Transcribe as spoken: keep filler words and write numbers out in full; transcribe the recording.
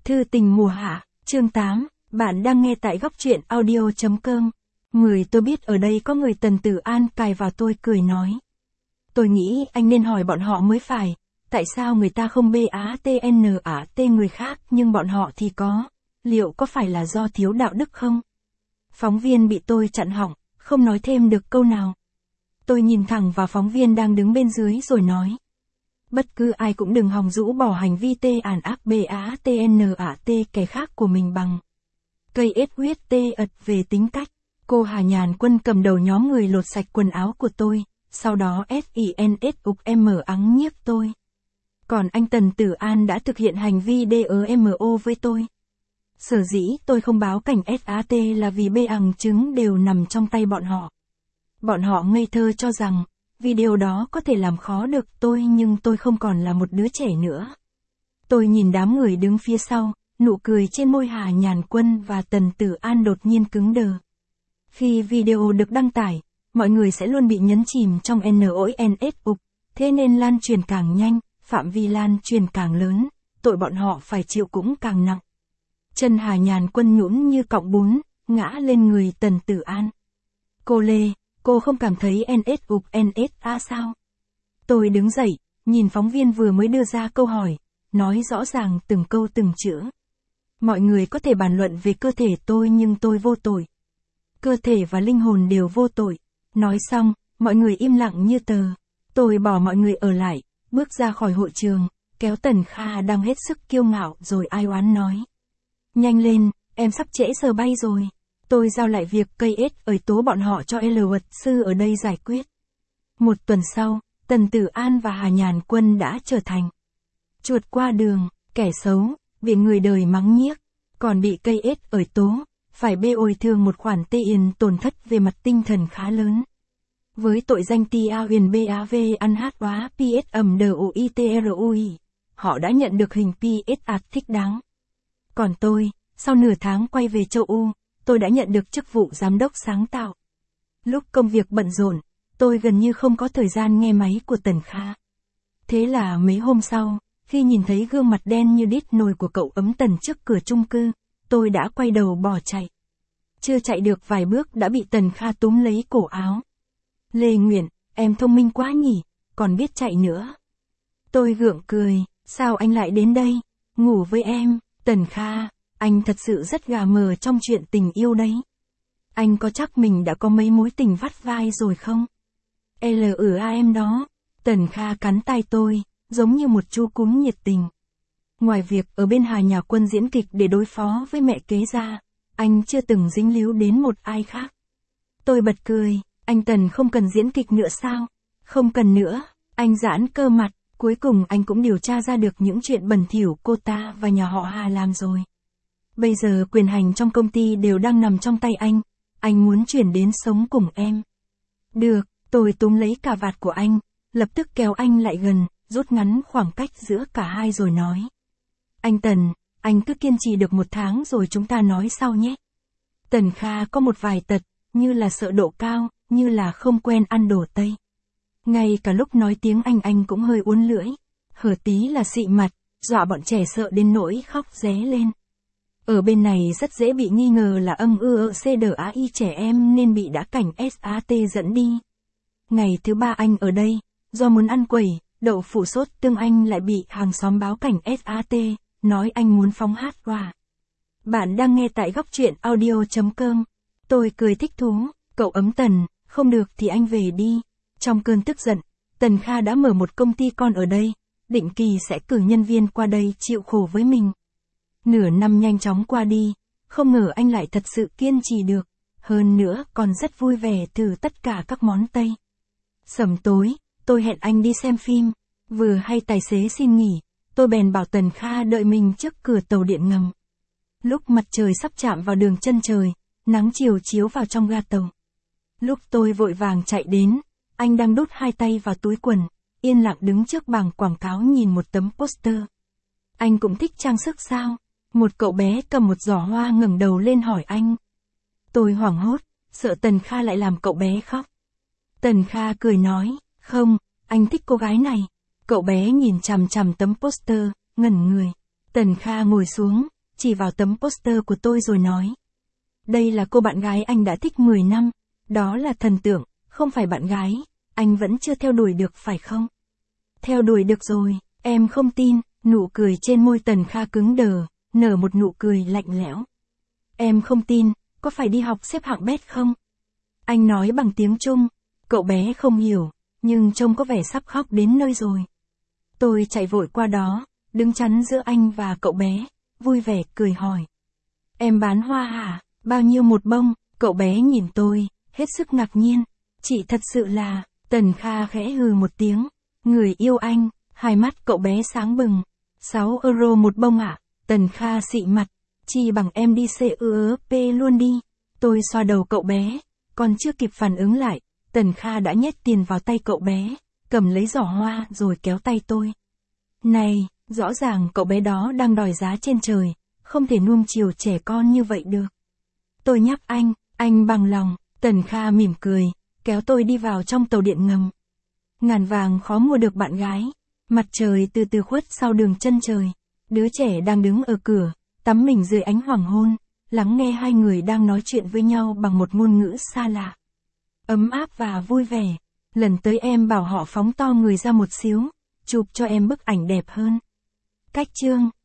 Thư tình mùa hạ, chương tám, bạn đang nghe tại góc truyện audio.com. Người tôi biết ở đây có người Tần Tử An cài vào tôi cười nói. Tôi nghĩ anh nên hỏi bọn họ mới phải, tại sao người ta không BATNAT người khác nhưng bọn họ thì có, liệu có phải là do thiếu đạo đức không? Phóng viên bị tôi chặn họng, không nói thêm được câu nào. Tôi nhìn thẳng vào phóng viên đang đứng bên dưới rồi nói. Bất cứ ai cũng đừng hòng rũ bỏ hành vi tê ản ác BATNAT kẻ khác của mình bằng cây ết huyết tê ật về tính cách. Cô Hà Nhàn Quân cầm đầu nhóm người lột sạch quần áo của tôi, sau đó SINS ục M ắng nhiếc tôi. Còn anh Tần Tử An đã thực hiện hành vi DMO với tôi. Sở dĩ tôi không báo cảnh SAT là vì bằng chứng đều nằm trong tay bọn họ. Bọn họ ngây thơ cho rằng, video đó có thể làm khó được tôi nhưng tôi không còn là một đứa trẻ nữa. Tôi nhìn đám người đứng phía sau, nụ cười trên môi Hà Nhàn Quân và Tần Tử An đột nhiên cứng đờ. Khi video được đăng tải, mọi người sẽ luôn bị nhấn chìm trong NONS ục, thế nên lan truyền càng nhanh, phạm vi lan truyền càng lớn, tội bọn họ phải chịu cũng càng nặng. Chân Hà Nhàn Quân nhũn như cọng bún, ngã lên người Tần Tử An. Cô Lê, cô không cảm thấy NS ục en ét a sao? Tôi đứng dậy, nhìn phóng viên vừa mới đưa ra câu hỏi, nói rõ ràng từng câu từng chữ. Mọi người có thể bàn luận về cơ thể tôi nhưng tôi vô tội. Cơ thể và linh hồn đều vô tội. Nói xong, mọi người im lặng như tờ. Tôi bỏ mọi người ở lại, bước ra khỏi hội trường, kéo Tần Kha đang hết sức kiêu ngạo rồi ai oán nói. Nhanh lên, em sắp trễ giờ bay rồi. Tôi giao lại việc cây ết ởi tố bọn họ cho L luật sư ở đây giải quyết. Một tuần sau, Tần Tử An và Hà Nhàn Quân đã trở thành chuột qua đường, kẻ xấu, bị người đời mắng nhiếc, còn bị cây ết ởi tố, phải bồi thường một khoản tiền tổn thất về mặt tinh thần khá lớn. Với tội danh tia huyền BAV ăn hát hóa PS ẩm DUITRUI, họ đã nhận được hình pê ét ạt thích đáng. Còn tôi, sau nửa tháng quay về châu Âu, tôi đã nhận được chức vụ giám đốc sáng tạo. Lúc công việc bận rộn, tôi gần như không có thời gian nghe máy của Tần Kha. Thế là mấy hôm sau, khi nhìn thấy gương mặt đen như đít nồi của cậu ấm Tần trước cửa chung cư, tôi đã quay đầu bỏ chạy. Chưa chạy được vài bước đã bị Tần Kha túm lấy cổ áo. Lê Nguyện, em thông minh quá nhỉ, còn biết chạy nữa. Tôi gượng cười, sao anh lại đến đây, ngủ với em, Tần Kha, anh thật sự rất gà mờ trong chuyện tình yêu đấy. Anh có chắc mình đã có mấy mối tình vắt vai rồi không? L ở a em đó, Tần Kha cắn tay tôi, giống như một chú cún nhiệt tình. Ngoài việc ở bên Hà Nhàn Quân diễn kịch để đối phó với mẹ kế ra, anh chưa từng dính líu đến một ai khác. Tôi bật cười, anh Tần không cần diễn kịch nữa sao? Không cần nữa, anh giãn cơ mặt, cuối cùng anh cũng điều tra ra được những chuyện bẩn thỉu cô ta và nhà họ Hà làm rồi. Bây giờ quyền hành trong công ty đều đang nằm trong tay anh, anh muốn chuyển đến sống cùng em. Được, tôi túm lấy cà vạt của anh, lập tức kéo anh lại gần, rút ngắn khoảng cách giữa cả hai rồi nói. Anh Tần, anh cứ kiên trì được một tháng rồi chúng ta nói sau nhé. Tần Kha có một vài tật, như là sợ độ cao, như là không quen ăn đồ Tây. Ngay cả lúc nói tiếng Anh anh cũng hơi uốn lưỡi, hở tí là xị mặt, dọa bọn trẻ sợ đến nỗi khóc ré lên. Ở bên này rất dễ bị nghi ngờ là âm ư C D A I trẻ em nên bị đã cảnh SAT dẫn đi. Ngày thứ ba anh ở đây, do muốn ăn quẩy, đậu phụ sốt tương anh lại bị hàng xóm báo cảnh SAT, nói anh muốn phóng hát hòa. Bạn đang nghe tại góc truyện audio.com. Tôi cười thích thú, cậu ấm Tần, không được thì anh về đi. Trong cơn tức giận, Tần Kha đã mở một công ty con ở đây, định kỳ sẽ cử nhân viên qua đây chịu khổ với mình. Nửa năm nhanh chóng qua đi, không ngờ anh lại thật sự kiên trì được, hơn nữa còn rất vui vẻ thử tất cả các món Tây. Sẩm tối, tôi hẹn anh đi xem phim, vừa hay tài xế xin nghỉ, tôi bèn bảo Tần Kha đợi mình trước cửa tàu điện ngầm. Lúc mặt trời sắp chạm vào đường chân trời, nắng chiều chiếu vào trong ga tàu. Lúc tôi vội vàng chạy đến, anh đang đút hai tay vào túi quần, yên lặng đứng trước bảng quảng cáo nhìn một tấm poster. Anh cũng thích trang sức sao? Một cậu bé cầm một giỏ hoa ngẩng đầu lên hỏi anh. Tôi hoảng hốt, sợ Tần Kha lại làm cậu bé khóc. Tần Kha cười nói, không, anh thích cô gái này. Cậu bé nhìn chằm chằm tấm poster, ngẩn người. Tần Kha ngồi xuống, chỉ vào tấm poster của tôi rồi nói. Đây là cô bạn gái anh đã thích mười năm, đó là thần tượng, không phải bạn gái, anh vẫn chưa theo đuổi được phải không? Theo đuổi được rồi, em không tin, nụ cười trên môi Tần Kha cứng đờ, nở một nụ cười lạnh lẽo. Em không tin, có phải đi học xếp hạng bét không? Anh nói bằng tiếng Trung, cậu bé không hiểu, nhưng trông có vẻ sắp khóc đến nơi rồi. Tôi chạy vội qua đó, đứng chắn giữa anh và cậu bé, vui vẻ cười hỏi. Em bán hoa hả? Bao nhiêu một bông? Cậu bé nhìn tôi, hết sức ngạc nhiên. Chị thật sự là, Tần Kha khẽ hừ một tiếng. Người yêu anh, hai mắt cậu bé sáng bừng. sáu euro một bông ạ. À? Tần Kha xị mặt. Chi bằng em đi xê ư pê luôn đi. Tôi xoa đầu cậu bé. Còn chưa kịp phản ứng lại, Tần Kha đã nhét tiền vào tay cậu bé, cầm lấy giỏ hoa rồi kéo tay tôi. Này, rõ ràng cậu bé đó đang đòi giá trên trời, không thể nuông chiều trẻ con như vậy được. Tôi nhắc anh, anh bằng lòng. Tần Kha mỉm cười, kéo tôi đi vào trong tàu điện ngầm. Ngàn vàng khó mua được bạn gái. Mặt trời từ từ khuất sau đường chân trời. Đứa trẻ đang đứng ở cửa, tắm mình dưới ánh hoàng hôn, lắng nghe hai người đang nói chuyện với nhau bằng một ngôn ngữ xa lạ. Ấm áp và vui vẻ. Lần tới em bảo họ phóng to người ra một xíu, chụp cho em bức ảnh đẹp hơn. Cách chương